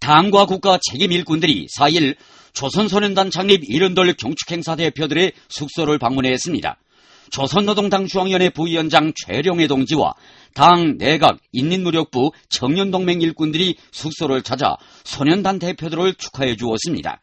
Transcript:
당과 국가 책임 일꾼들이 4일 조선소년단 창립 1년돌 경축행사 대표들의 숙소를 방문했습니다. 조선노동당 중앙위원회 부위원장 최룡해 동지와 당, 내각, 인민무력부, 청년동맹 일꾼들이 숙소를 찾아 소년단 대표들을 축하해 주었습니다.